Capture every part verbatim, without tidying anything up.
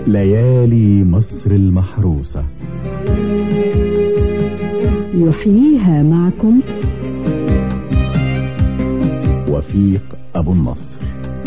ليالي مصر المحروسة يحييها معكم وفيق أبو النصر.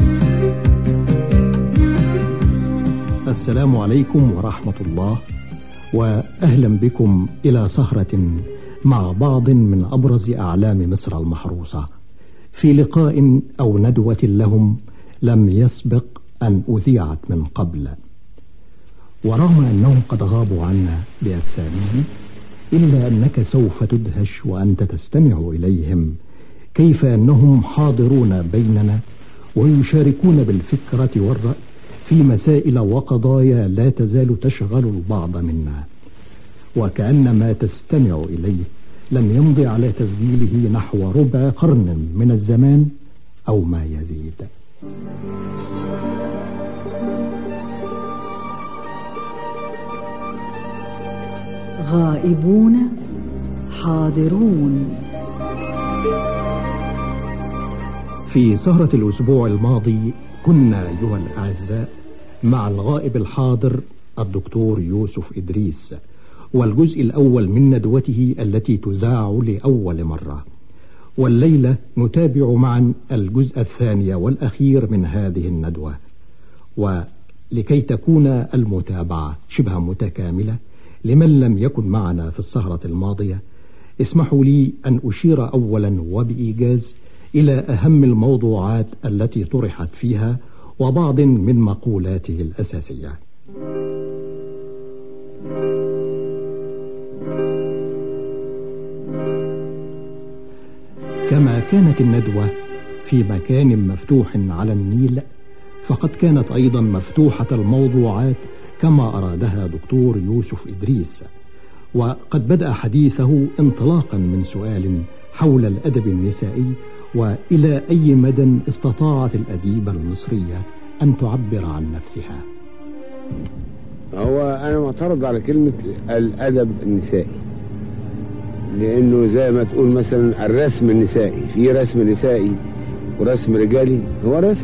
السلام عليكم ورحمة الله، وأهلا بكم إلى سهرة مع بعض من أبرز أعلام مصر المحروسة، في لقاء أو ندوة لهم لم يسبق أن أذيعت من قبل. ورغم أنهم قد غابوا عنا بأجسامهم، إلا أنك سوف تدهش وأنت تستمع إليهم كيف أنهم حاضرون بيننا ويشاركون بالفكرة والرأي في مسائل وقضايا لا تزال تشغل البعض منا، وكأن ما تستمع إليه لم يمضي على تسجيله نحو ربع قرن من الزمان أو ما يزيد. غائبون حاضرون. في سهرة الأسبوع الماضي كنا أيها الأعزاء مع الغائب الحاضر الدكتور يوسف إدريس، والجزء الأول من ندوته التي تذاع لأول مرة. والليلة نتابع معا الجزء الثاني والأخير من هذه الندوة. ولكي تكون المتابعة شبه متكاملة لمن لم يكن معنا في السهرة الماضية، اسمحوا لي أن أشير أولا وبإيجاز إلى أهم الموضوعات التي طرحت فيها وبعض من مقولاته الأساسية. كما كانت الندوة في مكان مفتوح على النيل، فقد كانت أيضا مفتوحة الموضوعات كما أرادها دكتور يوسف إدريس. وقد بدأ حديثه انطلاقا من سؤال حول الأدب النسائي، وإلى أي مدى استطاعت الأديبة المصرية أن تعبر عن نفسها. هو أنا معترض على كلمة الأدب النسائي، لأنه زي ما تقول مثلا الرسم النسائي، في رسم نسائي ورسم رجالي، هو رسم.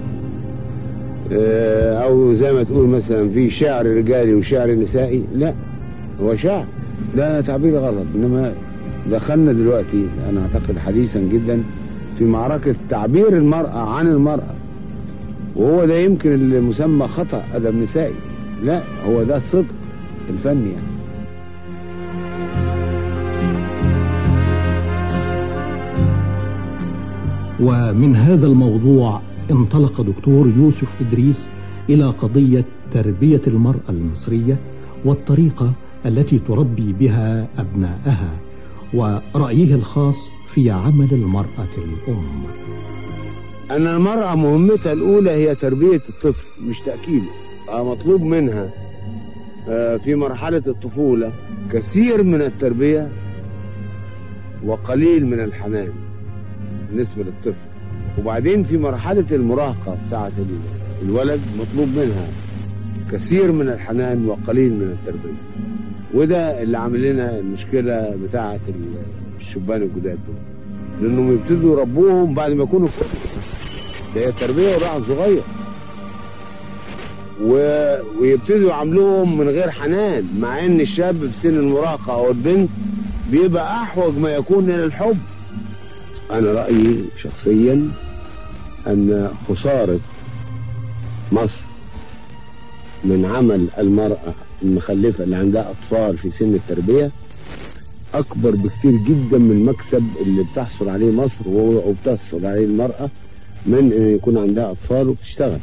أو زي ما تقول مثلا في شعر رجالي وشعر نسائي، لا هو شعر. ده تعبير غلط. إنما دخلنا دلوقتي أنا أعتقد حديثا جدا في معركة تعبير المرأة عن المرأة، وهو ده يمكن المسمى خطأ أدب نسائي. لا، هو ده الصدق الفني يعني. ومن هذا الموضوع انطلق دكتور يوسف إدريس إلى قضية تربية المرأة المصرية والطريقة التي تربي بها أبنائها، ورأيه الخاص في عمل المرأة الأم. أن المرأة مهمتها الأولى هي تربية الطفل مش تأكيله. مطلوب منها في مرحلة الطفولة كثير من التربية وقليل من الحنان بالنسبة للطفل. وبعدين في مرحلة المراهقة بتاعة الولد مطلوب منها كثير من الحنان وقليل من التربية. وده اللي عامل لنا المشكلة بتاعة الشبان الجداد دول، لأنهم يبتدوا يربوهم بعد ما يكونوا كبار. ده هي التربية وراعي صغير، و... ويبتدوا يعاملوهم من غير حنان، مع ان الشاب في سن المراهقة او البنت بيبقى احوج ما يكون الى الحب. انا رأيي شخصيا ان خسارة مصر من عمل المرأة المخلفة اللي عندها اطفال في سن التربية اكبر بكثير جدا من المكسب اللي بتحصل عليه مصر وبتحصل عليه المرأة من ان يكون عندها اطفال وبتشتغل.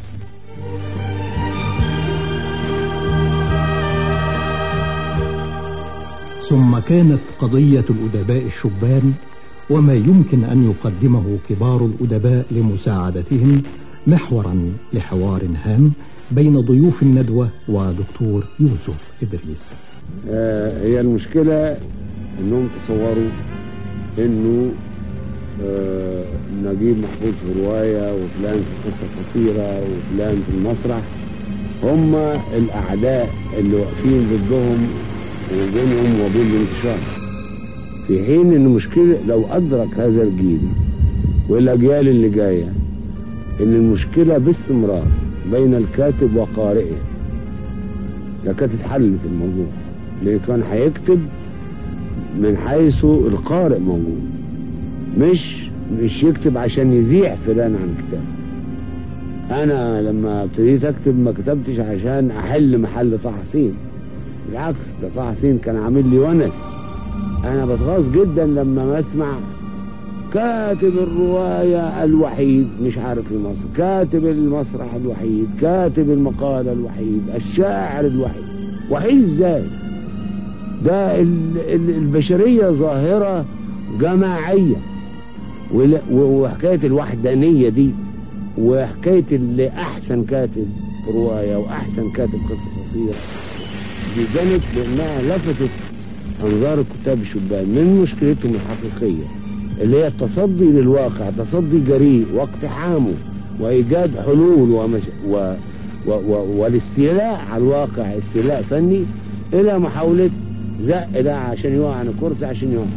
ثم كانت قضية الأدباء الشبان وما يمكن أن يقدمه كبار الأدباء لمساعدتهم محورا لحوار هام بين ضيوف الندوة ودكتور يوسف إدريس. آه هي المشكلة أنهم تصوروا أنه آه نجيب محفوظ في رواية وفلان في قصة قصيرة وفلان في المسرح هم الأعداء اللي واقفين ضدهم وبينهم وبين الانتشار، في حين ان المشكلة لو ادرك هذا الجيل والاجيال اللي جاية ان المشكلة باستمرار بين الكاتب وقارئه، ده كانت اتحلت الموضوع، لأن كان هيكتب من حيث القارئ موجود، مش مش يكتب عشان يزيح فلان عن كتاب. أنا لما ابتديت أكتب ما كتبتش عشان أحل محل طه حسين، بالعكس ده طه حسين كان عامل لي ونس. أنا بتغاظ جدا لما بسمع كاتب الرواية الوحيد مش عارف في مصر، كاتب المسرح الوحيد، كاتب المقالة الوحيد، الشاعر الوحيد. وحيد ازاي؟ ده البشرية ظاهرة جماعية، وحكاية الوحدانية دي وحكاية اللي أحسن كاتب رواية وأحسن كاتب قصة قصيرة دي كانت لأنها لفتت أنظار الكتاب الشبان من مشكلتهم الحقيقية اللي هي التصدي للواقع، تصدي جريء واقتحامه وإيجاد حلول ومش... و... و... و... والاستيلاء على الواقع استيلاء فني، إلى محاولة زق ده عشان يقع عن الكرسي عشان يقع.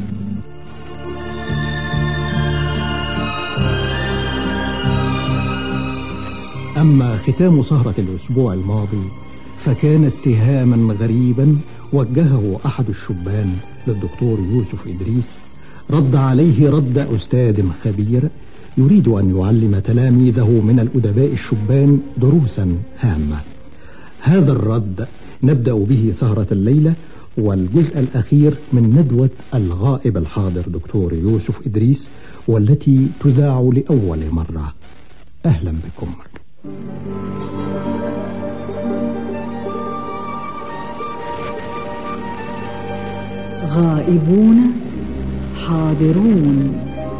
أما ختام سهرة الأسبوع الماضي فكان اتهاما غريبا وجهه أحد الشبان للدكتور يوسف إدريس، رد عليه رد أستاذ خبير يريد أن يعلم تلاميذه من الأدباء الشبان دروسا هامة. هذا الرد نبدأ به سهرة الليلة والجزء الأخير من ندوة الغائب الحاضر دكتور يوسف إدريس، والتي تذاع لأول مرة. أهلا بكم. غائبون حاضرون.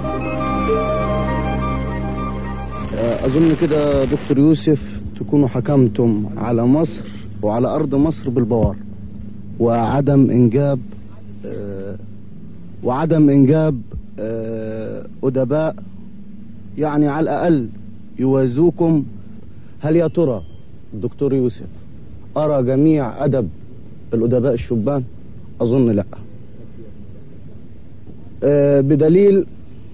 أظن كده دكتور يوسف تكونوا حكمتم على مصر وعلى أرض مصر بالبوار وعدم إنجاب آه وعدم إنجاب آه أدباء يعني على الأقل يوازوكم. هل يا ترى الدكتور يوسف أرى جميع أدب الأدباء الشبان؟ أظن لا، آه بدليل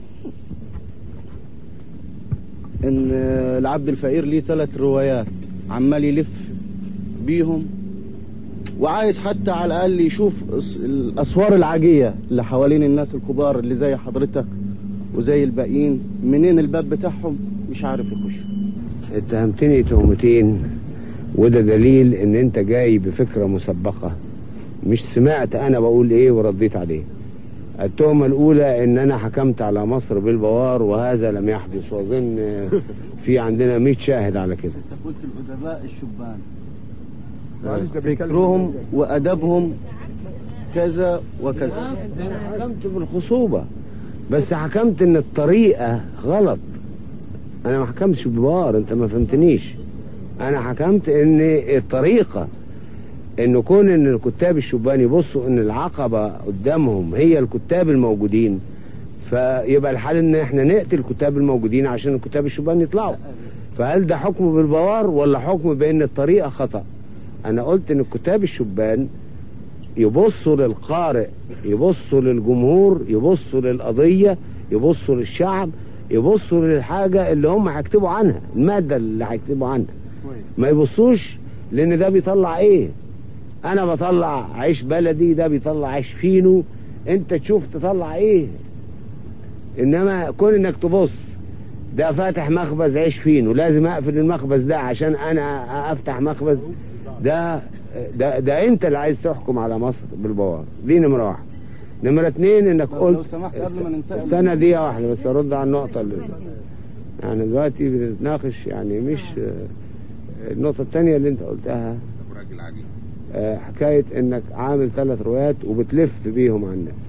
ان العبد الفقير ليه ثلاث روايات عمال يلف بيهم، وعايز حتى على الاقل يشوف الاسوار العاجيه اللي حوالين الناس الكبار اللي زي حضرتك وزي الباقيين، منين الباب بتاعهم مش عارف يخش. اتهمتني تهمتين، وده دليل ان انت جاي بفكره مسبقه، مش سمعت انا بقول ايه ورديت عليه. التهمة الأولى إن أنا حكمت على مصر بالبوار، وهذا لم يحدث، وأظن في عندنا مئة شاهد على كده. أنت قلت الأدباء الشبان فكرهم وأدبهم كذا وكذا. حكمت بالخصوبة، بس حكمت إن الطريقة غلط. أنا ما حكمتش بالبوار، أنت ما فهمتنيش. أنا حكمت إن الطريقة انه كون ان الكتاب الشبان يبصوا ان العقبة قدامهم هي الكتاب الموجودين، فيبقى الحال ان احنا نقتل الكتاب الموجودين عشان الكتاب الشبان يطلعوا. فهل ده حكم بالبوار ولا حكم بان الطريقة خطأ؟ انا قلت ان الكتاب الشبان يبصوا للقارئ، يبصوا للجمهور، يبصوا للقضية، يبصوا للشعب، يبصوا للحاجة اللي هم هيكتبوا عنها، المادة اللي هيكتبوا عنها. ما يبصوش لان ده بيطلع ايه. انا بطلع عيش بلدي، ده بيطلع عيش فينو، انت تشوف تطلع ايه. انما كون انك تبص ده فاتح مخبز عيش فينو، لازم اقفل المخبز ده عشان انا افتح مخبز، ده ده, ده انت اللي عايز تحكم على مصر بالبوار. دي نمرة واحد. نمرة اتنين انك قلت استنى دقيقة واحدة بس ارد على النقطة اللي يعني دلوقتي بنتناقش، يعني مش النقطة التانية اللي انت قلتها، آه حكاية انك عامل ثلاث روايات وبتلف بيهم على الناس.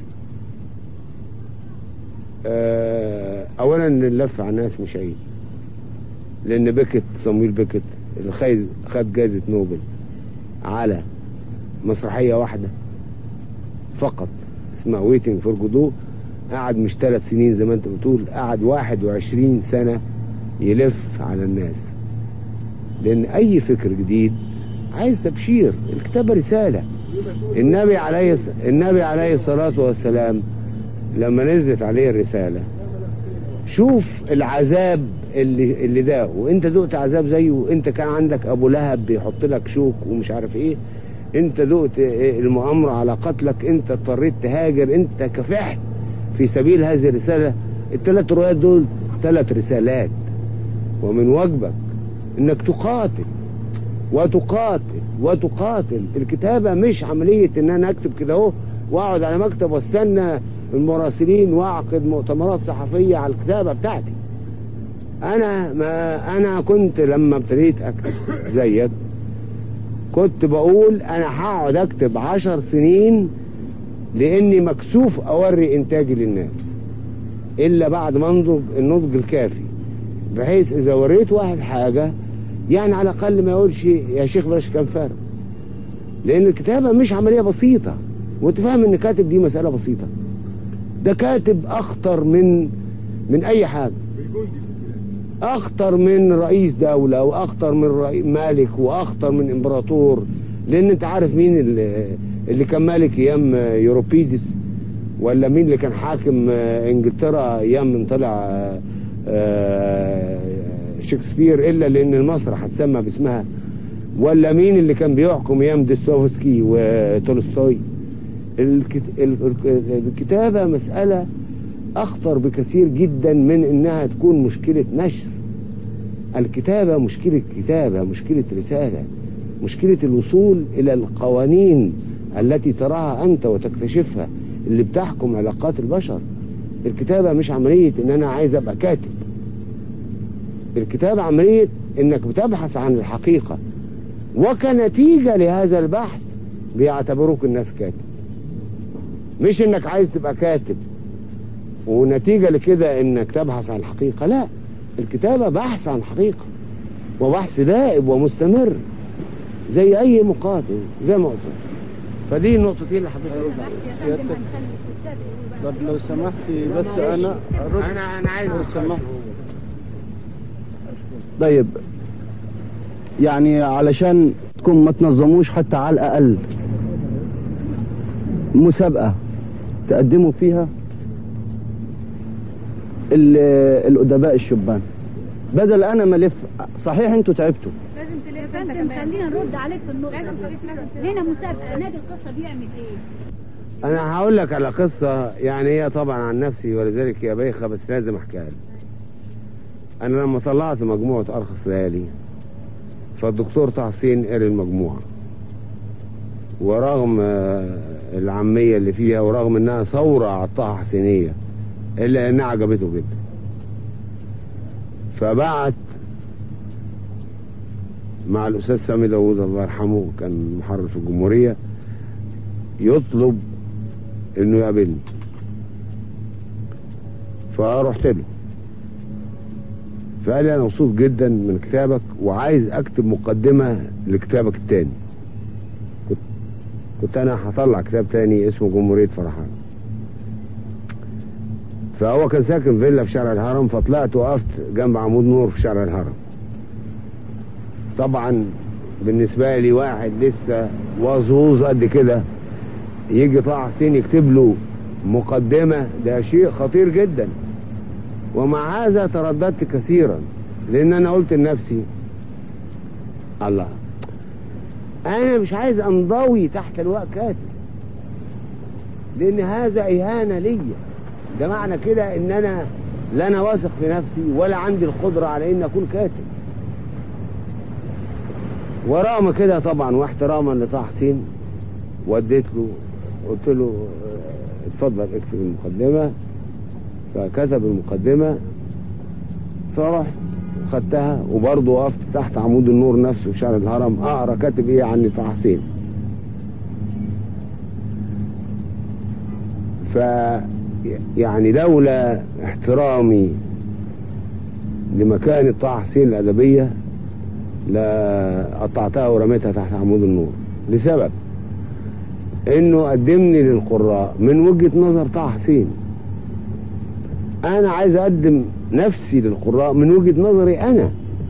آه اولا اللف على الناس مش عيب، لان بيكت صمويل بيكت اللي خد جائزة نوبل على مسرحية واحدة فقط اسمها ويتنج فور جودو، قعد مش ثلاث سنين زي ما انت بتقول، قعد واحد وعشرين سنة يلف على الناس. لان اي فكر جديد عايز تبشير، الكتابة رسالة. النبي عليه النبي عليه الصلاة والسلام لما نزلت عليه الرسالة، شوف العذاب اللي اللي ده، وانت دقت عذاب زيه، وانت كان عندك ابو لهب بيحط لك شوك ومش عارف ايه، انت دقت المؤامرة على قتلك، انت اضطريت تهاجر، انت كفحت في سبيل هذه الرسالة. الثلاث روايات دول ثلاث رسالات، ومن واجبك انك تقاتل وتقاتل وتقاتل. الكتابة مش عملية ان انا اكتب كده اهو واقعد على مكتب واستنى المراسلين واعقد مؤتمرات صحفية على الكتابة بتاعتي. انا ما انا كنت لما ابتديت اكتب زيك كنت بقول انا هقعد اكتب عشر سنين لاني مكسوف اوري انتاجي للناس الا بعد ما انضج النضج الكافي، بحيث اذا وريت واحد حاجة يعني على الاقل ما يقولش يا شيخ بلاش كان فارغ. لان الكتابة مش عملية بسيطة، وانت فاهم ان كاتب دي مسألة بسيطة، ده كاتب اخطر من من اي حاجة، اخطر من رئيس دولة واخطر من رئيس مالك واخطر من امبراطور. لان انت عارف مين اللي, اللي كان مالك ايام يوروبيدس، ولا مين اللي كان حاكم انجلترا ايام من طلع شكسبير الا لان المسرح هتسمى باسمها، ولا مين اللي كان بيحكم ايام ديستوفسكي وتولستوي. الكتابة مسألة اخطر بكثير جدا من انها تكون مشكلة نشر. الكتابة مشكلة كتابة، مشكلة رسالة، مشكلة الوصول الى القوانين التي تراها انت وتكتشفها اللي بتحكم علاقات البشر. الكتابة مش عملية ان انا عايز ابقى كاتب، الكتابة عملية انك بتبحث عن الحقيقة، وكنتيجة لهذا البحث بيعتبروك الناس كاتب. مش انك عايز تبقى كاتب ونتيجة لكده انك تبحث عن الحقيقة، لا، الكتابة بحث عن حقيقة وبحث دائب ومستمر زي اي مقاتل زي ما قلت. فدي النقطتين اللي حبيت اقولها سيادتك. طب لو سمحتي بس انا أرد. انا انا عايز اسمح. طيب يعني علشان تكون ما تنظموش حتى على الاقل مسابقة تقدموا فيها الأدباء الشبان، بدل انا ما الف. صحيح انتوا تعبتوا، لازم تلف انت كمان. خلينا نرد عليك في النقطه. لازم تلف. هنا مسابقه، نادي القصه بيعمل ايه؟ انا هقول لك على قصه يعني هي طبعا عن نفسي ولذلك هي بايخه بس لازم احكيها لك. انا لما طلعت مجموعه ارخص ليالي فالدكتور طه حسين قري المجموعه، ورغم العاميه اللي فيها ورغم انها ثوره على الطه حسينيه الا انها عجبته جدا، فبعت مع الاستاذ سامي داوود الله يرحمه كان محرر في الجمهوريه يطلب انه يقابلني، فرحت له فقال لي انا مبسوط جدا من كتابك وعايز اكتب مقدمه لكتابك التاني. كنت كنت انا هطلع كتاب تاني اسمه جمهوريه فرحان، فهو كان ساكن فيلا في شارع الهرم، فطلعت وقفت جنب عمود نور في شارع الهرم. طبعا بالنسبه لي واحد لسه وزوز قد كده يجي طه حسين يكتب له مقدمه، ده شيء خطير جدا. ومع هذا ترددت كثيرا لان انا قلت لنفسي الله انا مش عايز انضوي تحت لواء كاتب، لان هذا اهانه ليا. ده معنى كده ان انا لا انا واثق في نفسي ولا عندي القدره على ان اكون كاتب. ورغم كده طبعا واحتراما لطه حسين وديت له قلت له اتفضل اكتب المقدمه، فكتب المقدمه فرحت خدتها وبرضه وقفت تحت عمود النور نفسه في شارع الهرم اقرا كاتب ايه عني طه حسين. ف يعني لولا احترامي لمكانة طه حسين الأدبية لقطعتها ورميتها تحت عمود النور، لسبب انه قدمني للقراء من وجهة نظر طه حسين. انا عايز اقدم نفسي للقراء من وجهة نظري انا.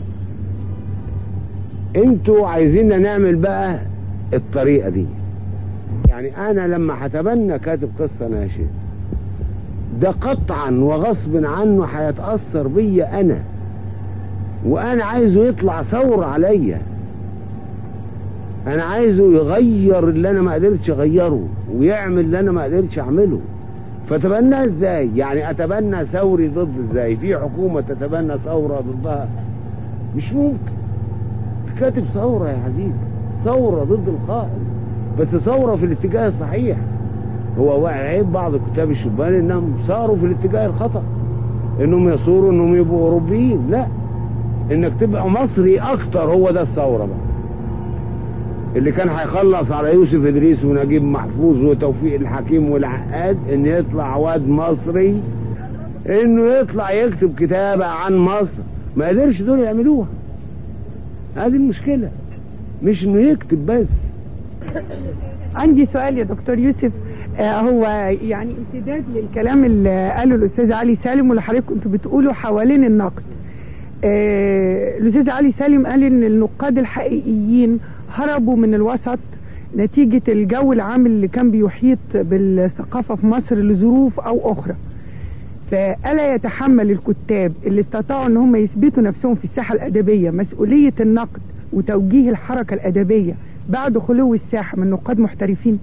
انتوا عايزيننا نعمل بقى الطريقة دي. يعني انا لما هتبنى كاتب قصة ناشئ ده قطعا وغصب عنه هيتأثر بيا انا، وانا عايزه يطلع ثور عليا. انا عايزه يغير اللي انا ما قدرتش اغيره ويعمل اللي انا ما قدرتش اعمله. فتبنى ازاي؟ يعني اتبنى ثوري ضد ازاي؟ في حكومة تتبنى ثورة ضدها؟ مش ممكن. كاتب ثورة يا عزيزي، ثورة ضد القائد، بس ثورة في الاتجاه الصحيح. هو عيب بعض الكتاب الشبان انهم صاروا في الاتجاه الخطأ، انهم يصوروا انهم يبقوا اوروبيين. لا، انك تبقى مصري اكتر، هو ده الثورة بقى اللي كان هيخلص على يوسف ادريس ونجيب محفوظ وتوفيق الحكيم والعقاد، ان يطلع واد مصري انه يطلع يكتب كتابة عن مصر. ما قدرش دول يعملوها. هذه المشكلة، مش انه يكتب بس. عندي سؤال يا دكتور يوسف. آه هو يعني امتداد للكلام اللي قاله الاستاذ علي سالم واللي حضرتك كنتوا بتقولوا حوالين النقد. آه الاستاذ علي سالم قال ان النقاد الحقيقيين هربوا من الوسط نتيجة الجو العام اللي كان بيحيط بالثقافة في مصر لظروف او اخرى. فألا يتحمل الكتاب اللي استطاعوا ان هم يثبتوا نفسهم في الساحة الادبية مسؤولية النقد وتوجيه الحركة الادبية بعد خلو الساحة من نقاد محترفين؟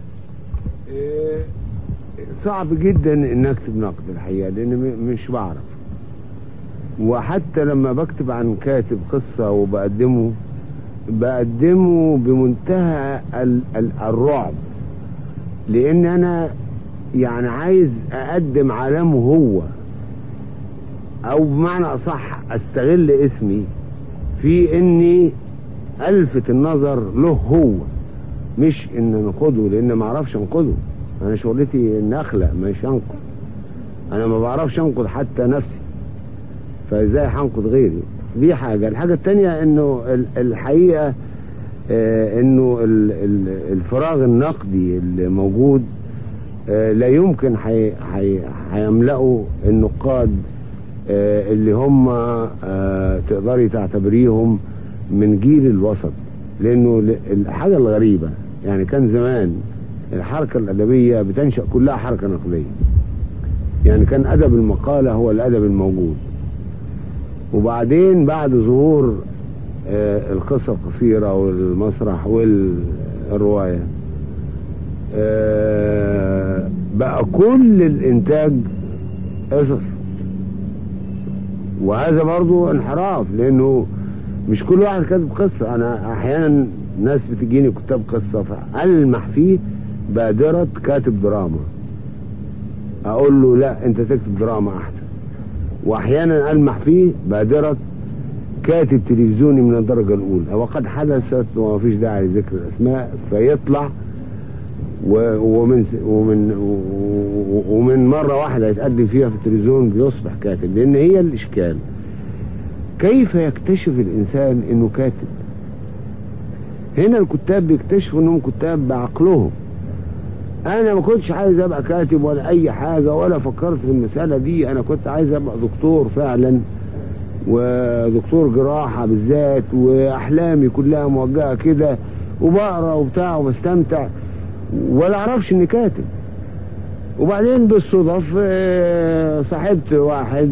صعب جدا ان اكتب نقد الحقيقة، لان مش بعرف. وحتى لما بكتب عن كاتب قصة وبقدمه بقدمه بمنتهى ال ال الرعب، لان انا يعني عايز اقدم عالمه هو، او بمعنى اصح استغل اسمي في اني الفت النظر له هو، مش ان ننقده، لان ما اعرفش انقده. انا شغلتي ان اخلق مش انقد. انا ما بعرفش انقد حتى نفسي، فازاي هنقد غيري؟ دي حاجة. الحاجة التانية انه الحقيقة آه انه الفراغ النقدي اللي موجود آه لا يمكن هيملأوا النقاد آه اللي هم آه تقدري تعتبريهم من جيل الوسط. لانه الحاجة الغريبة يعني كان زمان الحركة الأدبية بتنشأ كلها حركة نقدية، يعني كان أدب المقالة هو الأدب الموجود. وبعدين بعد ظهور آه القصة القصيرة والمسرح والرواية آه بقى كل الإنتاج قصص. وهذا برضو انحراف، لأنه مش كل واحد كاتب قصة. أنا أحيانا ناس بتجيني كتاب قصة فألمح فيه بادرة كاتب دراما، أقول له لا أنت تكتب دراما أحسن. واحيانا المح فيه بادرة كاتب تلفزيوني من الدرجة الاولى، وقد حدثت وما فيش داعي لذكر الاسماء، فيطلع ومن ومن ومن مرة واحدة يتقدم فيها في التلفزيون بيصبح كاتب. لان هي الاشكال كيف يكتشف الانسان انه كاتب؟ هنا الكتاب بيكتشفوا انهم كتاب بعقلهم. انا ما كنتش عايز ابقى كاتب ولا اي حاجة ولا فكرت في المسألة دي. انا كنت عايز ابقى دكتور فعلا، ودكتور جراحة بالذات، واحلامي كلها موجهة كده، وبقرا وبتاع وبستمتع ولا اعرفش اني كاتب. وبعدين بالصدف صاحبت واحد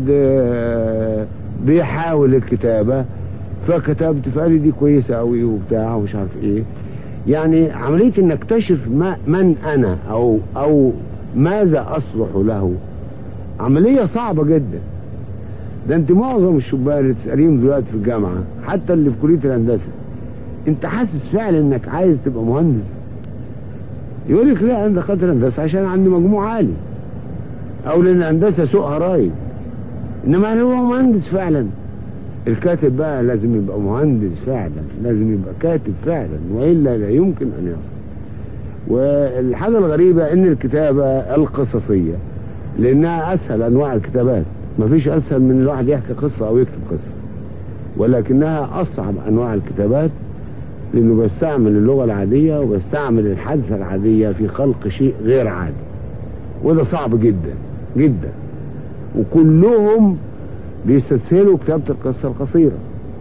بيحاول الكتابة فكتبت، فقال لي دي كويسة قوي وبتاع ومش عارف ايه. يعني عملية ان اكتشف ما من انا او او ماذا اصلح له عملية صعبة جدا. ده انت معظم الشباب اللي تسأليهم دلوقتي في الجامعة، حتى اللي في كلية الهندسة، انت حاسس فعلا انك عايز تبقى مهندس؟ يقول لك لا انا دخلت الهندسة عشان عندي مجموع عالي، او لان الهندسة سوقها رايد. انما هل هو مهندس فعلا؟ الكاتب بقى لازم يبقى مهندس فعلا، لازم يبقى كاتب فعلا، وإلا لا يمكن أن يصل. والحاجة الغريبة ان الكتابة القصصية لانها اسهل انواع الكتابات، مفيش اسهل من الواحد يحكي قصة او يكتب قصة، ولكنها اصعب انواع الكتابات لانه بيستعمل اللغة العادية وبيستعمل الحادثة العادية في خلق شيء غير عادي، وده صعب جدا جدا. وكلهم بيستسهلوا كتابة القصة القصيرة،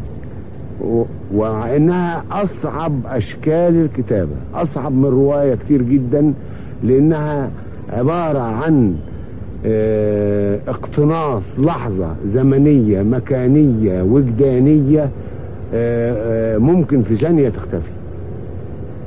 وإنها أصعب أشكال الكتابة، أصعب من رواية كتير جدا، لأنها عبارة عن اقتناص لحظة زمنية مكانية وجدانية ممكن في ثانية تختفي.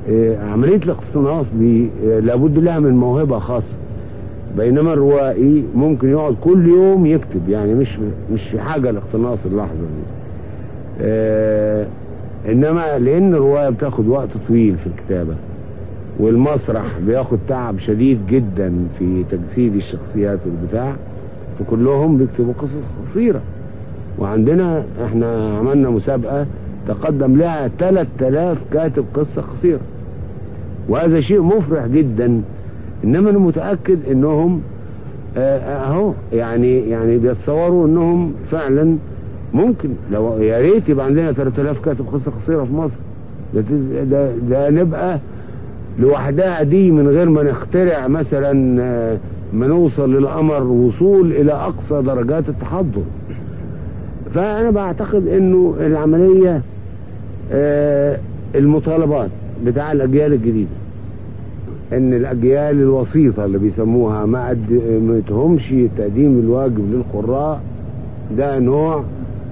عملية الاقتناص دي لابد لها من موهبة خاصة، بينما الروائي ممكن يقعد كل يوم يكتب، يعني مش مش في حاجة لاقتناص اللحظة دي. آه انما لان الرواية بتاخد وقت طويل في الكتابة، والمسرح بياخد تعب شديد جدا في تجسيد الشخصيات والبتاع، فكلهم بيكتبوا قصص قصيرة. وعندنا احنا عملنا مسابقة تقدم لها ثلاثة آلاف كاتب قصة قصيرة، وهذا شيء مفرح جدا. انما انا متأكد انهم اهو يعني يعني بيتصوروا انهم فعلا ممكن، لو يا ريت يبقى عندنا ثلاثة آلاف كاتب قصة قصيرة في مصر. ده, ده, ده نبقى لوحدها دي من غير ما نخترع مثلا ما نوصل للقمر وصول الى اقصى درجات التحضر. فانا بعتقد انه العملية المطالبات بتاع الاجيال الجديدة، ان الاجيال الوسيطة اللي بيسموها ما قدمتهمش تقديم الواجب للقراء، ده نوع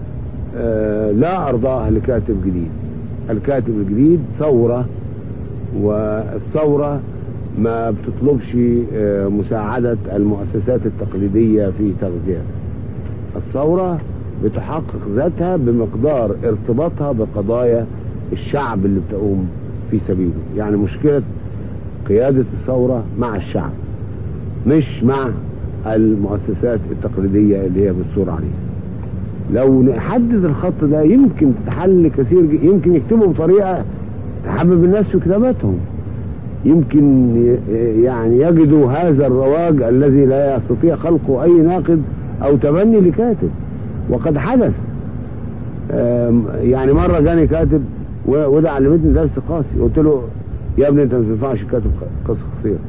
لا ارضاه لكاتب جديد. الكاتب الجديد ثورة، والثورة ما بتطلبش مساعدة المؤسسات التقليدية في تغذيتها. الثورة بتحقق ذاتها بمقدار ارتباطها بقضايا الشعب اللي بتقوم في سبيله. يعني مشكلة قيادة الثورة مع الشعب، مش مع المؤسسات التقليدية اللي هي بتصور عليها. لو نحدد الخط ده يمكن تحل كثير، يمكن يكتبوا بطريقة تحبب الناس في كتاباتهم، يمكن يعني يجدوا هذا الرواج الذي لا يستطيع خلقه أي ناقد أو تبني لكاتب. وقد حدث. يعني مرة جاني كاتب وده علمتني درس قاسي، قلت له يا ابني انت ما تنفعش كاتب قصة قصيرة.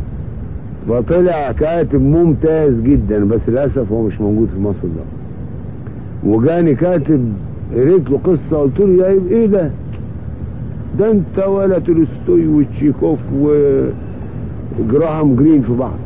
فطلع كاتب ممتاز جدا، بس للاسف هو مش موجود في مصر ده. وجاني كاتب قريت له قصة قلت له يا ايه ده؟ ده انت ولا تولستوي وتشيكوف وجراهام جرين في بعض.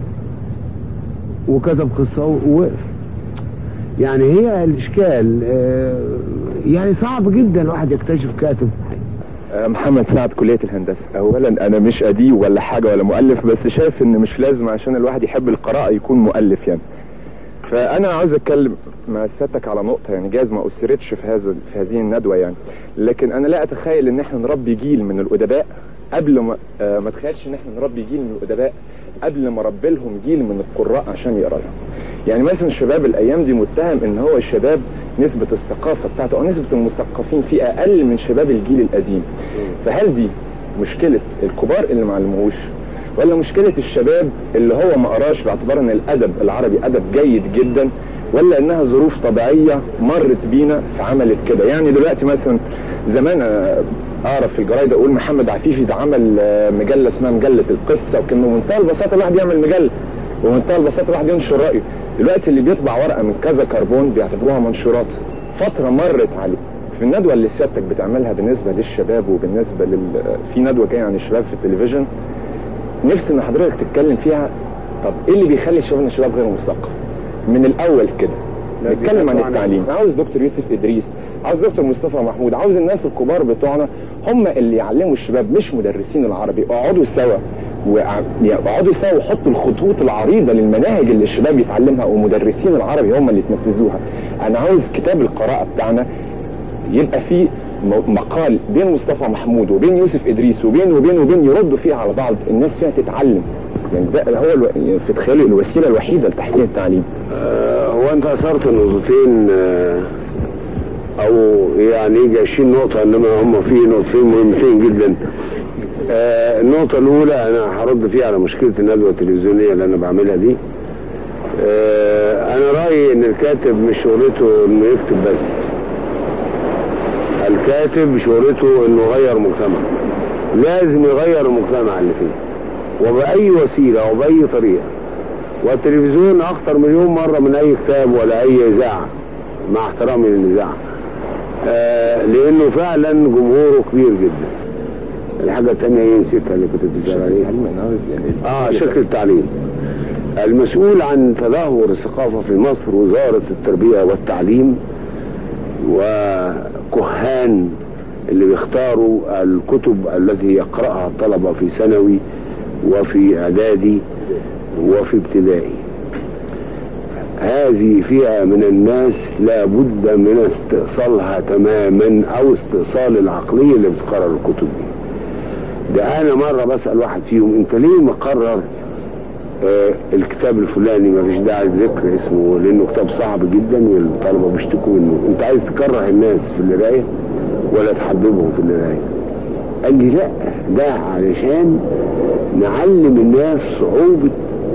وكتب قصة ووقف. يعني هي الاشكال يعني صعب جدا الواحد يكتشف كاتب. محمد سعد، كلية الهندسة. اولا انا مش اديب ولا حاجة ولا مؤلف، بس شايف ان مش لازم عشان الواحد يحب القراءة يكون مؤلف يعني. فانا عاوز اتكلم مع سيادتك على نقطة يعني جايز ما اثرتش في هذا في هذه الندوة يعني، لكن انا لا اتخيل ان احنا نربي جيل من الادباء قبل ما آه ما اتخيلش ان احنا نربي جيل من الادباء قبل ما ربي لهم جيل من القراء عشان يقرا لهم. يعني مثلا الشباب الايام دي متهم ان هو الشباب نسبة الثقافة بتاعته او نسبة المثقفين فيه اقل من شباب الجيل القديم. فهل دي مشكلة الكبار اللي ما علموش، ولا مشكلة الشباب اللي هو ما قراش باعتبار ان الادب العربي ادب جيد جدا، ولا انها ظروف طبيعية مرت بينا فعملت كده؟ يعني دلوقتي مثلا زمان اعرف في الجرايد اقول محمد عفيفي ده عمل مجلة اسمها مجلة القصة، وكان بمنتهى البساطة الواحد يعمل مجلة ومنتهى البساطة الواحد ينشر رأيه. دلوقتي اللي بيطبع ورقة من كذا كربون بيعتبروها منشورات. فترة مرت عليه. في الندوة اللي سيادتك بتعملها بالنسبة للشباب وبالنسبة لل في ندوة جاية عن الشباب في التلفزيون، نفسي ان حضرتك تتكلم فيها. طب ايه اللي بيخلي شبابنا شباب غير مثقف من الاول كده؟ نتكلم عن التعليم. عاوز دكتور يوسف ادريس، عاوز دكتور مصطفى محمود، عاوز الناس الكبار بتوعنا هم اللي يعلموا الشباب، مش مدرسين العربي. اقعدوا سوا ويقعدوا سوا وحطوا الخطوط العريضة للمناهج اللي الشباب يتعلمها، ومدرسين العربي هم اللي يتنفذوها. انا عاوز كتاب القراءة بتاعنا يبقى فيه مقال بين مصطفى محمود وبين يوسف ادريس وبين وبين وبين يردوا فيها على بعض، الناس فيها تتعلم. يعني ده هو الو... في تخيلي الوسيلة الوحيدة لتحسين التعليم. آه هو انت اثرت نقطتين، آه او يعني يجي عشرين نقطة، انما هم فيه نقطتين مهمتين جدا. آه النقطة الاولى انا هرد فيها على مشكلة الندوة التلفزيونية اللي انا بعملها دي. آه انا رأيي ان الكاتب مش شغلته انه يكتب بس، الكاتب شغلته انه يغير مجتمع، لازم يغير المجتمع اللي فيه وبأي وسيلة وبأي طريقة. والتلفزيون اخطر مليون مرة من اي كتاب ولا اي اذاعة، مع احترامي للاذاعة، آه لانه فعلا جمهوره كبير جدا. الحاجة التانية ايه نسيتها اللي كنت بتسأل عليها؟ اه شكل التعليم. المسؤول عن تدهور الثقافة في مصر وزارة التربية والتعليم، وكهان اللي بيختاروا الكتب التي يقرأها الطلبة في ثانوي وفي اعدادي وفي ابتدائي. هذه فئة من الناس لا بد من استئصالها تماما، او استئصال العقلية اللي بتقرر الكتب دي. ده انا مرة بسأل واحد فيهم انت ليه مقرر آه الكتاب الفلاني، ما فيش داعي ذكر اسمه لانه كتاب صعب جدا والطلبة بيشتكوا منه، انت عايز تكره الناس في القراية ولا تحببهم في القراية؟ قال لي لا، ده علشان نعلم الناس صعوبة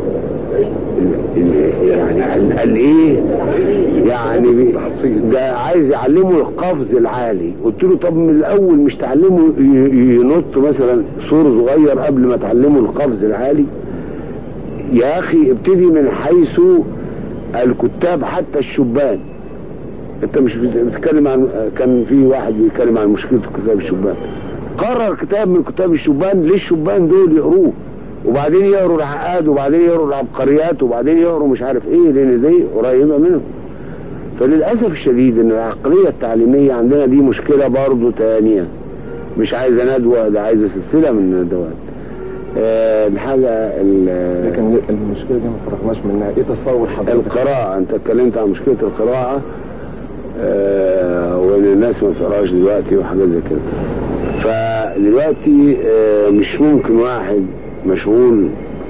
يعني الايه يعني ده عايز يعلمه القفز العالي. قلت له طب من الاول مش تعلمه ينط مثلا سور صغير قبل ما تعلمه القفز العالي؟ يا اخي ابتدي من حيث الكتاب حتى الشبان. انت مش بتتكلم عن، كان في واحد بيتكلم عن مشكلة كتاب الشبان، قرر كتاب من كتاب الشبان للشبان دول يقروه، وبعدين يقروا العقاد، وبعدين يقروا العبقريات، وبعدين يقروا مش عارف ايه، لان دي قريبه منهم. فللاسف الشديد ان العقليه التعليميه عندنا دي مشكله برضو تانية، مش عايزه ندوه، ده عايزه سلسله من الندوات. أه الحاجه لكن المشكله دي ما فرقناش منها. ايه تصور حضرتك؟ القراءه، انت اتكلمت عن مشكله القراءه أه وان الناس ما بتقراش دلوقتي وحاجات زي كده. فدلوقتي أه مش ممكن واحد مشغول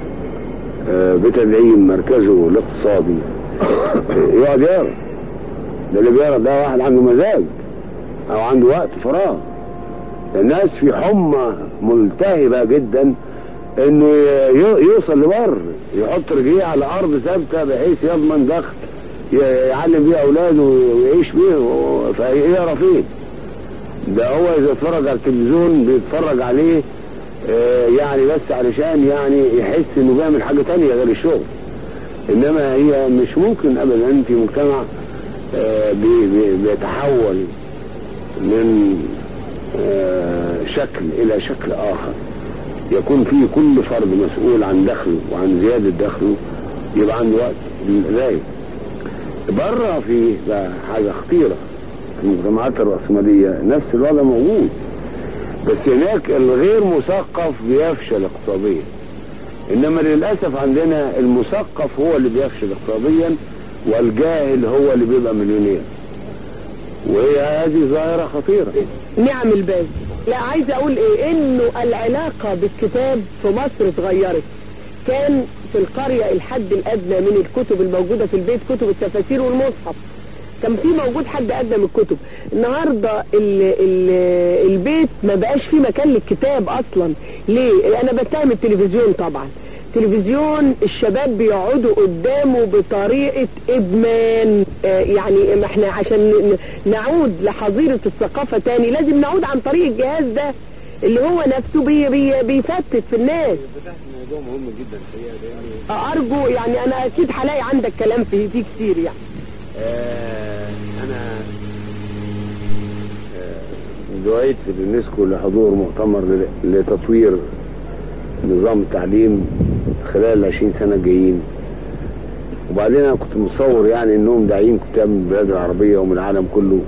بتدعيم مركزه الاقتصادي يقعد يقرا. ده اللي بيقرا ده واحد عنده مزاج او عنده وقت فراغ. الناس في حمى ملتهبه جدا انه يوصل لبر، يحط رجليه على ارض ثابته بحيث يضمن دخل يعلم بيه اولاده ويعيش بيه. فيقرا فين؟ ده هو اذا اتفرج على التلفزيون بيتفرج عليه يعني بس علشان يعني يحس انه بيعمل حاجة تانية غير الشغل. انما هي مش ممكن ابدا في مجتمع بيتحول من شكل الى شكل اخر يكون فيه كل فرد مسؤول عن دخله وعن زيادة دخله، يبقى عنده وقت للقراية. بره في حاجة خطيرة، في المجتمعات الرأسمالية نفس الوضع موجود، بس هناك الغير مثقف بيفشل اقتصاديا. انما للاسف عندنا المثقف هو اللي بيفشل اقتصاديا والجاهل هو اللي بيبقى مليونير، وهي هذه ظاهره خطيره. نعم الباز. لا عايز اقول ايه، انه العلاقه بالكتاب في مصر اتغيرت. كان في القريه الحد الادنى من الكتب الموجوده في البيت كتب التفاسير والمصحف، كان في موجود حد قدم الكتب. النهارده ال ال البيت ما بقاش فيه مكان للكتاب اصلا. ليه؟ انا بتهم التلفزيون طبعا. تلفزيون الشباب بيقعدوا قدامه بطريقه ادمان. آه يعني ما احنا عشان نعود لحظيره الثقافه تاني لازم نعود عن طريق الجهاز ده اللي هو نفسه بي بي بيفتت في الناس. موضوع مهم جدا الحقيقه. ارجو يعني انا اكيد هلاقي عندك كلام فيه فيه كتير يعني. آه انا آه دعيت في اليونسكو لحضور مؤتمر لتطوير نظام التعليم خلال العشرين سنة الجايين، وبعدين انا كنت متصور يعني انهم داعين كتاب من البلاد العربية ومن العالم كله،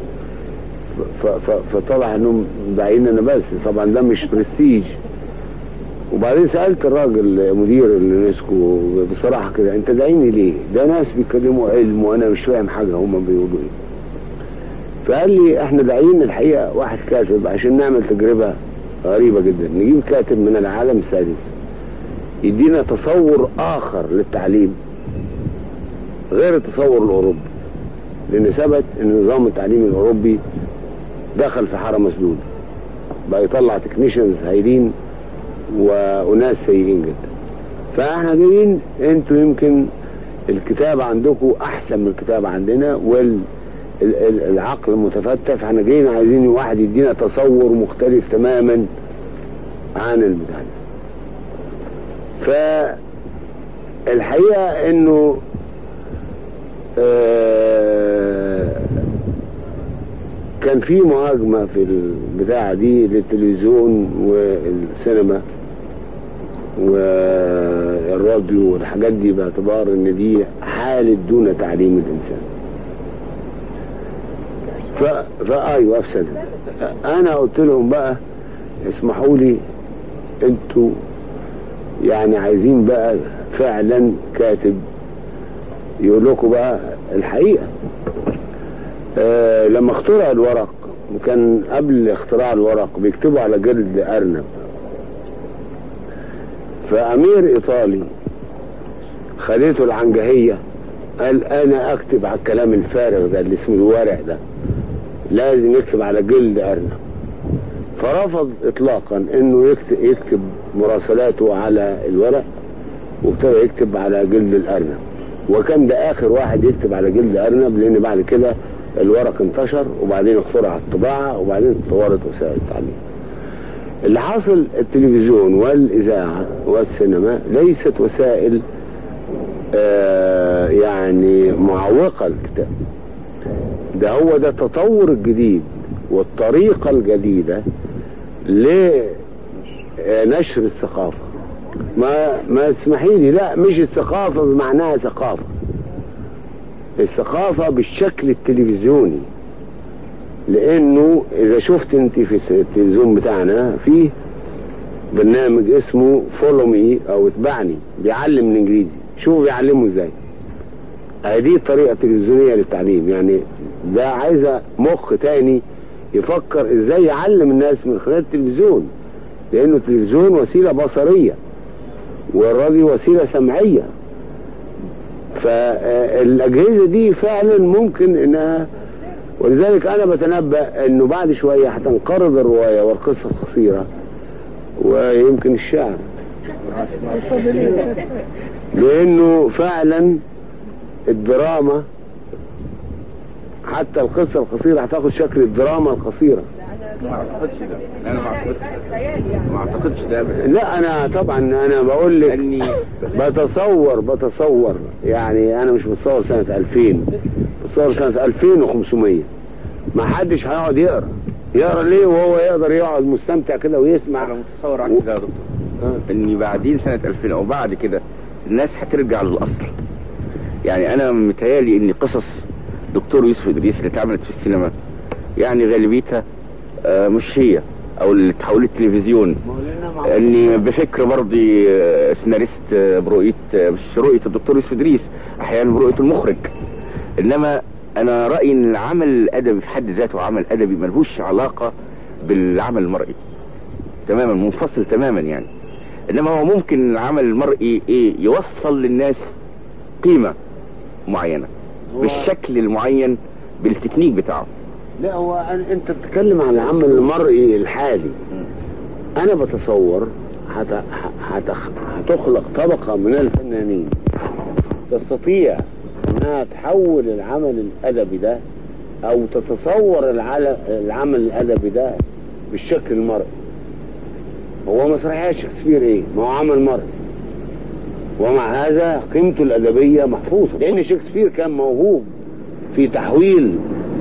فطلع انهم داعين انا بس. طبعا ده مش برستيج. وبعدين سألت الراجل مدير اليونسكو بصراحة كده، انت داعيني ليه؟ ده ناس بيتكلموا علم وانا مش فاهم حاجة هم بيقولوا ايه. فقال لي احنا داعيين الحقيقة واحد كاتب عشان نعمل تجربة غريبة جدا، نجيب كاتب من العالم الثالث يدينا تصور اخر للتعليم غير التصور الاوروبي، لان ثبت ان نظام التعليم الاوروبي دخل في حارة مسدودة، بقى يطلع تكنيشنز هايلين وناس سيئين جدا. فاحنا جايين انتوا يمكن الكتاب عندكم احسن من الكتاب عندنا والعقل متفتح، فاحنا جايين عايزين واحد يدينا تصور مختلف تماما عن البتاع. فالحقيقة انه آه كان في مهاجمة في البتاعة دي للتلفزيون والسينما والراديو والحاجات دي، باعتبار ان دي حالة دون تعليم الانسان. ف... فايوه في سنه. انا قلت لهم بقى اسمحوا لي انتوا يعني عايزين بقى فعلا كاتب يقول لكم بقى الحقيقه. آه لما اخترع الورق، كان قبل اختراع الورق بيكتبوا على جلد ارنب، فامير ايطالي خليته العنجهيه قال انا اكتب على الكلام الفارغ ده اللي اسمه الورق ده، لازم يكتب على جلد ارنب. فرفض اطلاقا انه يكتب, يكتب مراسلاته على الورق، وابتدى يكتب على جلد الارنب، وكان ده اخر واحد يكتب على جلد ارنب، لان بعد كده الورق انتشر وبعدين اخترع الطباعه وبعدين اتطورت وسائل التعليم. اللي حاصل التلفزيون والاذاعه والسينما ليست وسائل آه يعني معوقه الكتاب، ده هو ده التطور الجديد والطريقه الجديده لنشر الثقافه. ما ما تسمحي لي، لا مش الثقافه بمعناها ثقافه، الثقافه بالشكل التلفزيوني. لانه اذا شفت انت في التلفزيون بتاعنا فيه برنامج اسمه فولو مي او اتبعني، بيعلم الانجليزي. شوفوا بيعلموا ازاي. هذه الطريقه التلفزيونيه للتعليم، يعني ده عايزه مخ تاني يفكر ازاي يعلم الناس من خلال التلفزيون، لانه التلفزيون وسيله بصريه والراديو وسيله سمعيه. فالاجهزه دي فعلا ممكن انها، ولذلك انا بتنبأ انه بعد شويه هتنقرض الروايه والقصه القصيره ويمكن الشعر، لانه فعلا الدراما حتى القصه القصيره هتاخد شكل الدراما القصيره. ما اعتقدش ده، انا ما اعتقدش ما اعتقدش ده ابدا. لا انا طبعا انا بقول لك اني بتصور بتصور يعني انا مش بتصور سنه ألفين، بتصور سنه ألفين وخمسمية. ما حدش هيقعد يقرا يقرا ليه وهو يقدر يقعد مستمتع كده ويسمع. انا متصور عكس ده يا دكتور، اني بعدين سنه ألفين او بعد كده الناس هترجع للاصل. يعني انا متهيالي ان قصص دكتور يوسف ادريس اللي اتعملت في السينما يعني غالبيتها آه مش هي، او اللي تحولت تلفزيون، اني بفكر برضي آه سيناريست آه برؤيه آه مش رؤيه الدكتور يوسف ادريس، احيانا برؤيه المخرج. انما انا رايي ان العمل الادبي في حد ذاته عمل ادبي ملهوش علاقه بالعمل المرئي تماما، منفصل تماما يعني. انما هو ممكن العمل المرئي ايه يوصل للناس قيمه معينه بالشكل المعين بالتكنيك بتاعه. لا هو انت بتتكلم عن العمل المرئي الحالي. انا بتصور هت... هت... هتخلق طبقه من الفنانين تستطيع انها تحول العمل الادبي ده او تتصور العل... العمل الادبي ده بالشكل المرئي. هو مسرحيات شكسبير ايه؟ ما هو عمل مرئي، ومع هذا قيمته الادبيه محفوظه، لان شكسبير كان موهوب في تحويل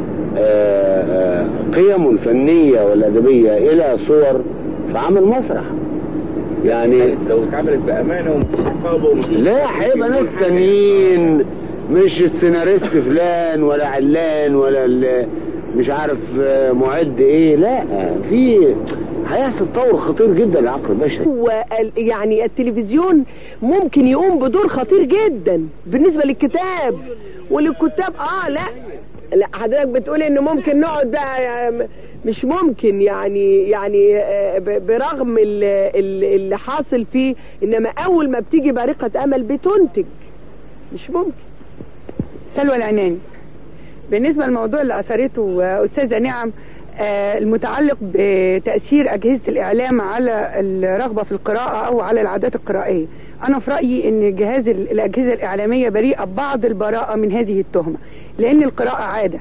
آآ آآ قيمه الفنيه والادبيه الى صور في عمل مسرح. يعني لو اتعملت بامانه ومتشققه لا هيبقى ناس تانيين، مش السيناريست فلان ولا علان ولا مش عارف معد ايه، لا في هيحصل تطور خطير جدا للعقل البشري. هو يعني التلفزيون ممكن يقوم بدور خطير جدا بالنسبه للكتاب وللكتاب. اه لا لا حضرتك بتقول ان ممكن نقعد بقى، مش ممكن يعني يعني برغم اللي حاصل فيه، انما اول ما بتيجي بارقه امل بتنتج، مش ممكن. سلوى العناني، بالنسبه للموضوع اللي اثرته استاذه نعم المتعلق بتأثير أجهزة الإعلام على الرغبة في القراءة أو على العادات القرائية، أنا في رأيي أن جهاز الأجهزة الإعلامية بريئة ببعض البراءة من هذه التهمة، لأن القراءة عادة،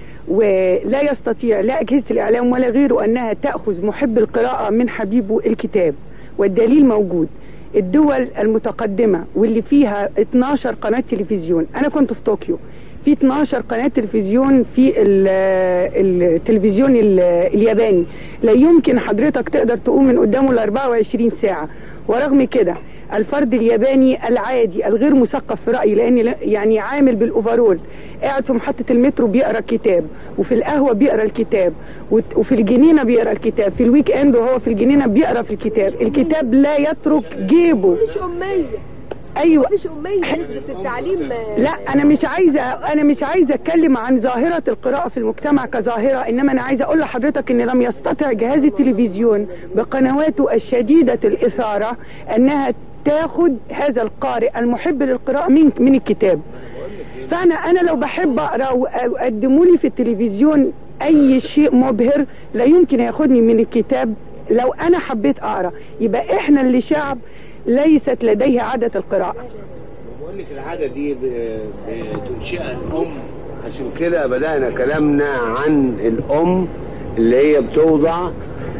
ولا يستطيع لا أجهزة الإعلام ولا غيره أنها تأخذ محب القراءة من حبيبه الكتاب. والدليل موجود، الدول المتقدمة واللي فيها اتناشر قناة تلفزيون، أنا كنت في طوكيو في اتناشر قناة تلفزيون في التلفزيون الياباني، لا يمكن حضرتك تقدر تقوم من قدامه ل أربعة وعشرين ساعة. ورغم كده الفرد الياباني العادي الغير مثقف في رأيي، لأن يعني عامل بالأوفرول قاعد في محطة المترو بيقرا كتاب، وفي القهوة بيقرا الكتاب، وفي الجنينة بيقرا الكتاب، في الويك اند وهو في الجنينة بيقرا في الكتاب. الكتاب لا يترك جيبه. مش أمية. ايوه مش أمية، نسبة التعليم. لا انا مش عايزه انا مش عايزه اتكلم عن ظاهره القراءه في المجتمع كظاهره، انما انا عايزه اقول لحضرتك ان لم يستطع جهاز التلفزيون بقنواته الشديده الاثاره انها تاخد هذا القارئ المحب للقراءه من من الكتاب. فانا انا لو بحب اقرا وقدموا لي في التلفزيون اي شيء مبهر لا يمكن ياخدني من الكتاب. لو انا حبيت اقرا يبقى احنا اللي شعب ليست لديه عادة القراءة. بقول لك العادة دي بتنشئها الأم، عشان كده بدأنا كلامنا عن الأم اللي هي بتوضع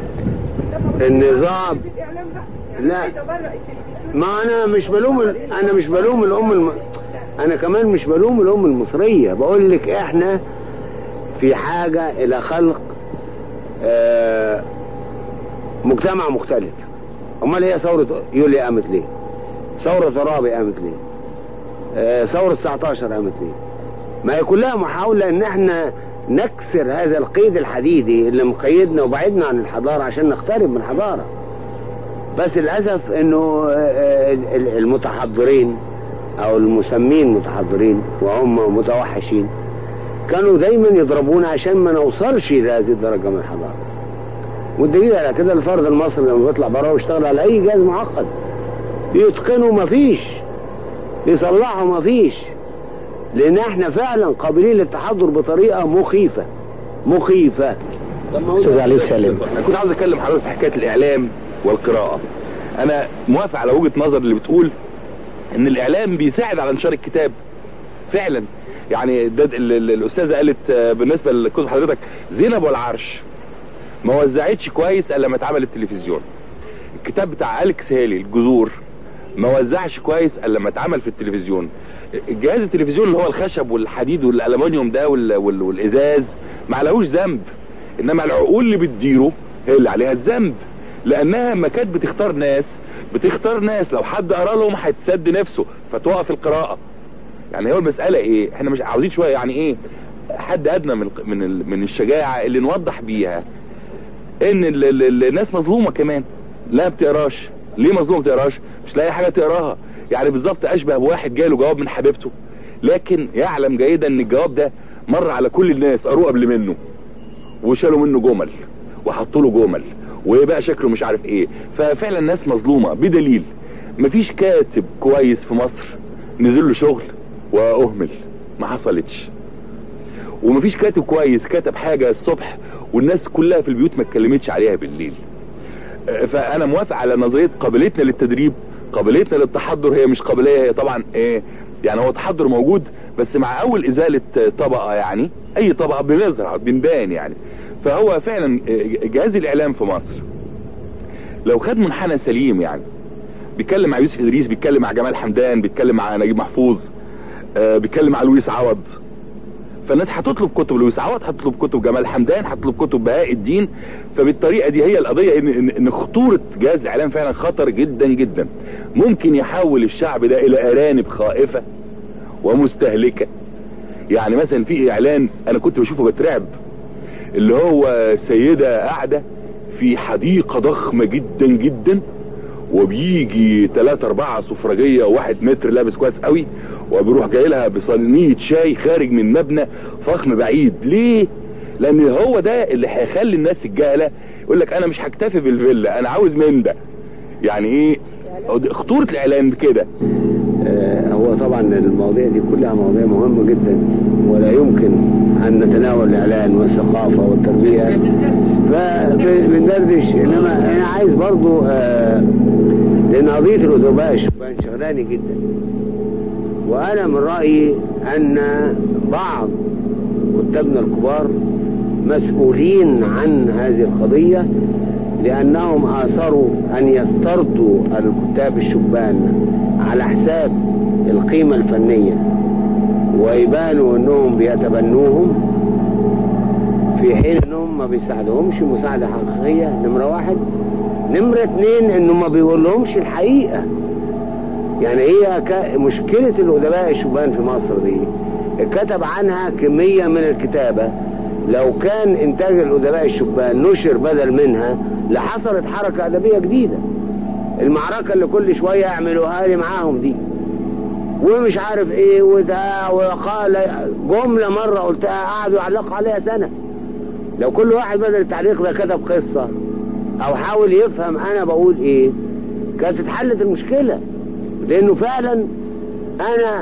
النظام. لا ما أنا مش بلوم أنا مش بلوم الأم الم... أنا كمان مش بلوم الأم المصرية. بقول لك إحنا في حاجة إلى خلق آه مجتمع مختلف. امال هي ثورة يوليو قامت ليه؟ ثورة ترابي قامت ليه؟ آه ثورة تسعتاشر قامت ليه؟ ما هي كلها محاولة ان احنا نكسر هذا القيد الحديدي اللي مقيدنا وبعدنا عن الحضارة عشان نقترب من الحضارة. بس للأسف انه آه المتحضرين او المسمين متحضرين وهم متوحشين كانوا دايما يضربونا عشان ما نوصلش لهذه الدرجة من الحضارة. والدليل على كده الفرد المصري لما بيطلع بره ويشتغل على اي جهاز معقد يتقنه مفيش، يصلحه مفيش، لان احنا فعلا قابلين للتحضر بطريقه مخيفه مخيفه. استاذ علي سالم، انا كنت عاوز اتكلم حضرتك في حكايه الاعلام والقراءه. انا موافق على وجهه نظر اللي بتقول ان الاعلام بيساعد على انتشار الكتاب فعلا. يعني ده الاستاذه قالت بالنسبه لكتب حضرتك زينب والعرش ما وزعتش كويس الا لما اتعمل التلفزيون. الكتاب بتاع أليكس هالي الجذور ما وزعش كويس الا لما اتعمل في التلفزيون. الجهاز التلفزيون اللي هو الخشب والحديد والالومنيوم ده والازاز ما عليهوش ذنب، انما العقول اللي بتديره هي اللي عليها الذنب، لانها ما كانت بتختار ناس بتختار ناس لو حد قرا لهم هيتسد نفسه فتوقف القراءه. يعني هو المساله ايه؟ احنا مش عاوزين شويه يعني ايه حد ادنى من من من الشجاعه اللي نوضح بيها ان ال ال الناس مظلومه كمان لا بتقراش. ليه مظلومه بتقراش؟ مش لاقي حاجه تقراها. يعني بالظبط اشبه بواحد جاله جواب من حبيبته لكن يعلم جيدا ان الجواب ده مر على كل الناس قروه قبل منه وشالوا منه جمل وحطوا له جمل وبقى شكله مش عارف ايه. ففعلا الناس مظلومه بدليل مفيش كاتب كويس في مصر نزل له شغل واهمل، ما حصلتش. ومفيش كاتب كويس كتب حاجه الصبح والناس كلها في البيوت ما اتكلمتش عليها بالليل. فانا موافق على نظريه قابليتنا للتدريب، قابليتنا للتحضر. هي مش قابليه، هي طبعا ايه يعني هو تحضر موجود بس مع اول ازاله طبقه، يعني اي طبقه بنظهر بنبان يعني. فهو فعلا جهاز الاعلام في مصر لو خد منحنى سليم، يعني بيتكلم مع يوسف ادريس، بيتكلم مع جمال حمدان، بيتكلم مع نجيب محفوظ، بيتكلم مع لويس عوض، فالناس هتطلب كتب لويس عوض، هتطلب كتب جمال حمدان، هتطلب كتب بهاء الدين. فبالطريقه دي هي القضيه ان ان خطوره جهاز الاعلام فعلا خطر جدا جدا. ممكن يحول الشعب ده الى ارانب خائفه ومستهلكه. يعني مثلا في اعلان انا كنت بشوفه بترعب، اللي هو سيده قاعده في حديقه ضخمه جدا جدا وبيجي ثلاثة أربعة سفرجيه وواحد متر لابس كويس قوي وبيروح جاي لها بصينيه شاي خارج من مبنى فخم بعيد. ليه؟ لان هو ده اللي هيخلي الناس الجهله يقول لك انا مش هكتفي بالفيلا، انا عاوز من ده. يعني ايه خطوره الاعلان بكده؟ آه هو طبعا المواضيع دي كلها مواضيع مهمه جدا ولا يمكن ان نتناول الاعلان والثقافه والتربيه فبندردش. انما انا عايز برضو آه لان قضيه الادباء الشبان شغلاني جدا، وانا من رايي ان بعض كتابنا الكبار مسؤولين عن هذه القضيه لانهم اثروا ان يسترضوا الكتاب الشبان على حساب القيمه الفنيه ويبانوا انهم بيتبنوهم في حين انهم ما بيساعدهمش مساعده حقيقيه. نمره واحد. نمره اتنين انهم ما بيقولهمش الحقيقه. يعني هي مشكله الادباء الشبان في مصر دي كتب عنها كمية من الكتابة. لو كان إنتاج الأدباء الشبان نشر بدل منها لحصلت حركة أدبية جديدة. المعركة اللي كل شوية يعملوها لي معاهم دي ومش عارف ايه وده، وقال جملة مرة قلتها قعدوا يعلقوا عليها سنة. لو كل واحد بدل التعليق ده كتب قصة او حاول يفهم انا بقول ايه كانت اتحلت المشكلة. لانه فعلا انا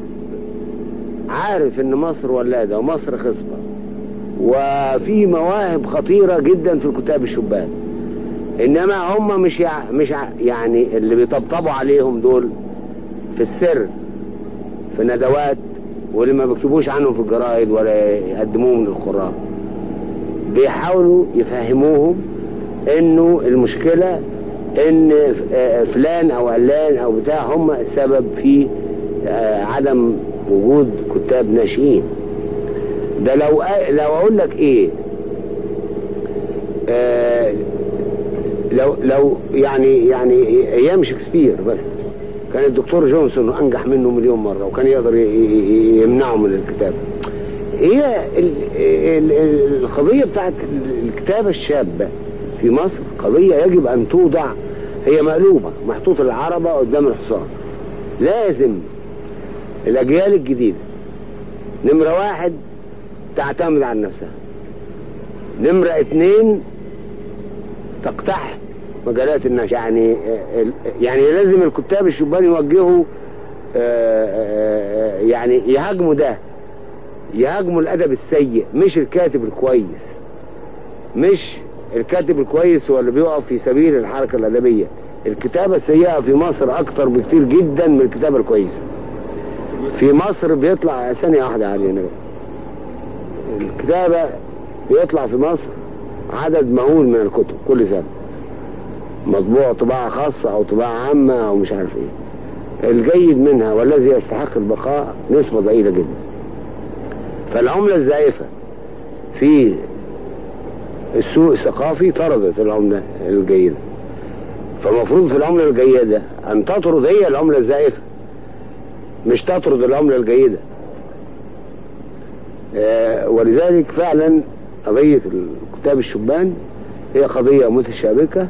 عارف ان مصر ولادة ومصر خصبة وفي مواهب خطيرة جدا في الكتاب الشبان، انما هم مش يع... مش ع... يعني اللي بيطبطبوا عليهم دول في السر في ندوات، واللي ما بيكتبوش عنهم في الجرائد ولا يقدموهم للقراء، بيحاولوا يفهموهم انه المشكلة ان فلان او علان او بتاع هم السبب في عدم وجود كتاب ناشئين. ده لو لو اقول لك ايه آه لو لو يعني يعني ايام شكسبير بس كان الدكتور جونسون انجح منه مليون مره وكان يقدر يمنعه من الكتابه. هي القضيه بتاعت الكتابه الشابه في مصر قضيه يجب ان توضع، هي مقلوبه محطوط العربه قدام الحصان. لازم الاجيال الجديده نمره واحد تعتمد على نفسها، نمره اتنين تقتحم مجالات النشر. يعني يعني لازم الكتاب الشبان يوجهوا يعني يهاجموا ده، يهاجموا الادب السيء مش الكاتب الكويس. مش الكاتب الكويس هو اللي بيقف في سبيل الحركة الادبية. الكتابة السيئة في مصر اكتر بكتير جدا من الكتابة الكويسة. في مصر بيطلع ثانية واحدة علينا، الكتابة بيطلع في مصر عدد مهول من الكتب كل سنة، مطبوع طباعة خاصة او طباعة عامة او مش عارف ايه. الجيد منها والذي يستحق البقاء نسبة ضئيلة جدا. فالعملة الزائفة في السوق الثقافي طردت العملة الجيدة، فمفروض في العملة الجيدة ان تطرد هي العملة الزائفة مش تطرد العملة الجيدة. آه ولذلك فعلا قضية الكتاب الشبان هي قضية متشابكة،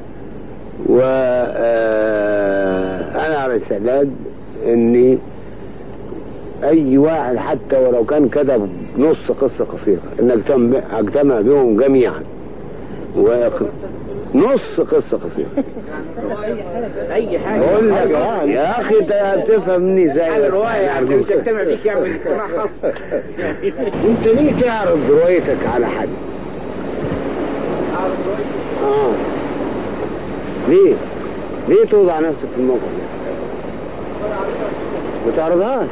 وأنا على استعداد أني أي واحد حتى ولو كان كتب نص قصة قصيرة أن أجتمع بهم جميعا نص قصة قصيرة. أي حاجة أقول لك يا أخي أنت تفهمني زي الرواية مش تجتمع بيك يعمل اجتماع خاص. أنت ليه تعرض روايتك على حد؟ آه ليه؟ ليه توضع نفسك في الموقف ده؟ ما تعرضهاش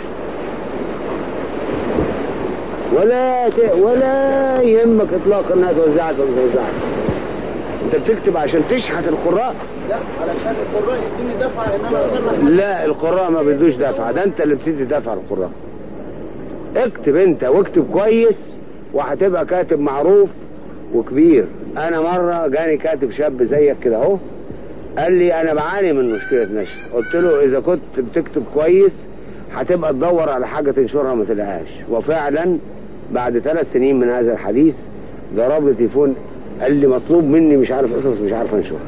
ولا ت... ولا يهمك اطلاقا انها توزعك ولا توزعك. انت بتكتب عشان تشحت القراء؟ لا علشان القراء يدوني دفعه ان انا لا القراء ما بيدوش دفعه، ده انت اللي بتدي دفعه للقراء. اكتب انت واكتب كويس وهتبقى كاتب معروف وكبير. انا مره جاني كاتب شاب زيك كده اهو قال لي انا بعاني من مشكله نشر. قلت له اذا كنت بتكتب كويس هتبقى تدور على حاجه تنشرها ما تلاقيهاش. وفعلا بعد ثلاث سنين من هذا الحديث ضرب لي تليفون قال لي مطلوب مني مش عارف قصص مش عارف انشرها.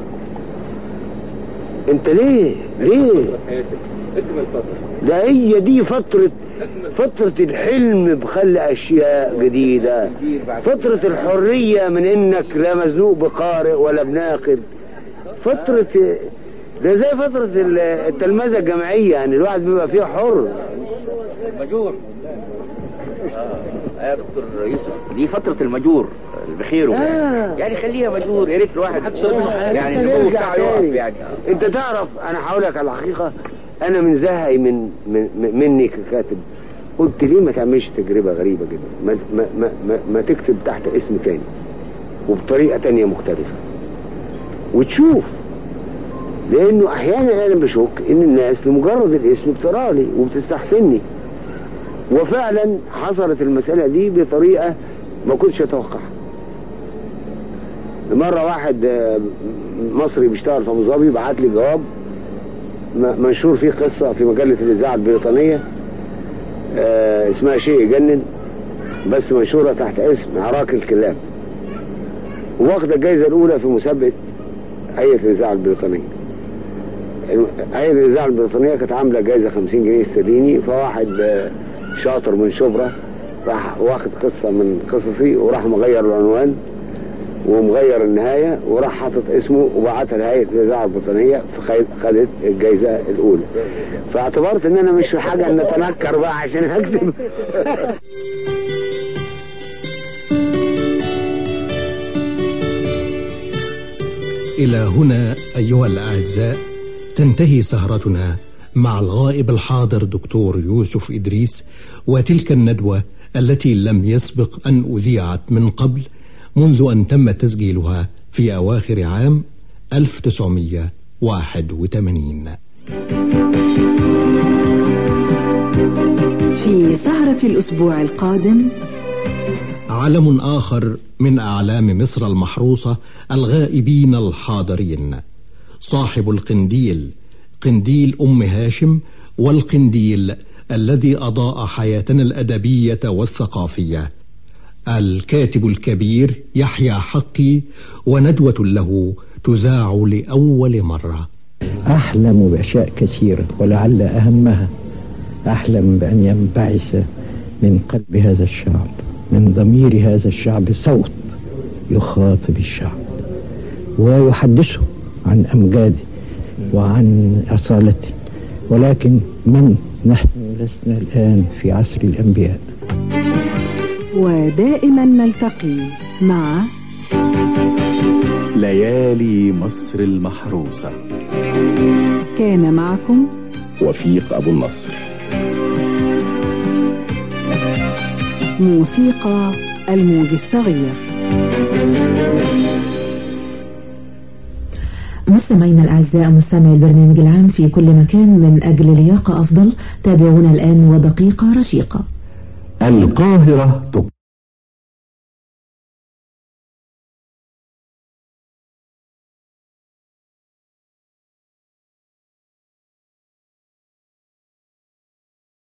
انت ليه ليه ده هي دي فتره فترة الحلم بخلق اشياء جديدة، فترة الحرية من انك لا مزنوق بقارئ ولا بناقد، فترة ده زي فترة التلمذة الجامعية يعني الواحد بيبقى فيها حر. مجور اه يا دكتور يوسف دي فترة المجور بخيره آه. يعني خليها مجور يا ريت الواحد يعني النمو بتاعه يقف. يعني انت تعرف انا هقول لك على الحقيقة انا من زهقي من, من مني ككاتب قلت ليه ما تعملش تجربة غريبة جدا، ما, ما, ما, ما, ما تكتب تحت اسم تاني وبطريقة تانية مختلفة وتشوف. لانه احيانا انا بشك ان الناس لمجرد الاسم بترالي وبتستحسني، وفعلا حصلت المسألة دي بطريقة ما كنتش اتوقعها. مرة واحد مصري بيشتغل في ابو ظبي بعت لي جواب منشور فيه قصة في مجلة الإذاعة البريطانية آه اسمها شيء يجنن، بس مشهورة تحت اسم عراك الكلاب، واخدة الجايزة الأولى في مسابقة هيئة الإذاعة البريطانية. هيئة الإذاعة البريطانية كانت عاملة جايزة خمسين جنيه استرليني، فواحد شاطر من شبرا راح واخد قصة من قصصي وراح مغير العنوان ومغير النهاية وراح حاطط اسمه وبعتها لهيئة الإذاعة البريطانية، فخدت الجايزة الأولى. فاعتبرت إن أنا مش في حاجة أن أتنكر بقى عشان أكتب. إلى هنا أيها الأعزاء تنتهي سهرتنا مع الغائب الحاضر دكتور يوسف إدريس، وتلك الندوة التي لم يسبق أن أذيعت من قبل منذ أن تم تسجيلها في أواخر عام ألف وتسعمائة وواحد وثمانين. في سهرة الأسبوع القادم علم آخر من أعلام مصر المحروسة الغائبين الحاضرين، صاحب القنديل، قنديل أم هاشم، والقنديل الذي أضاء حياتنا الأدبية والثقافية، الكاتب الكبير يحيى حقي، وندوة له تذاع لأول مرة. أحلم بأشياء كثيرة، ولعل أهمها أحلم بأن ينبعث من قلب هذا الشعب، من ضمير هذا الشعب، صوت يخاطب الشعب ويحدثه عن أمجاده وعن أصالته. ولكن من نحن لسنا الآن في عصر الأنبياء. ودائما نلتقي مع ليالي مصر المحروسة. كان معكم وفيق أبو النصر. موسيقى الموج الصغير. مستمعينا الأعزاء، مستمعي البرنامج العام في كل مكان، من أجل لياقة أفضل تابعونا الآن ودقيقة رشيقة. القاهرة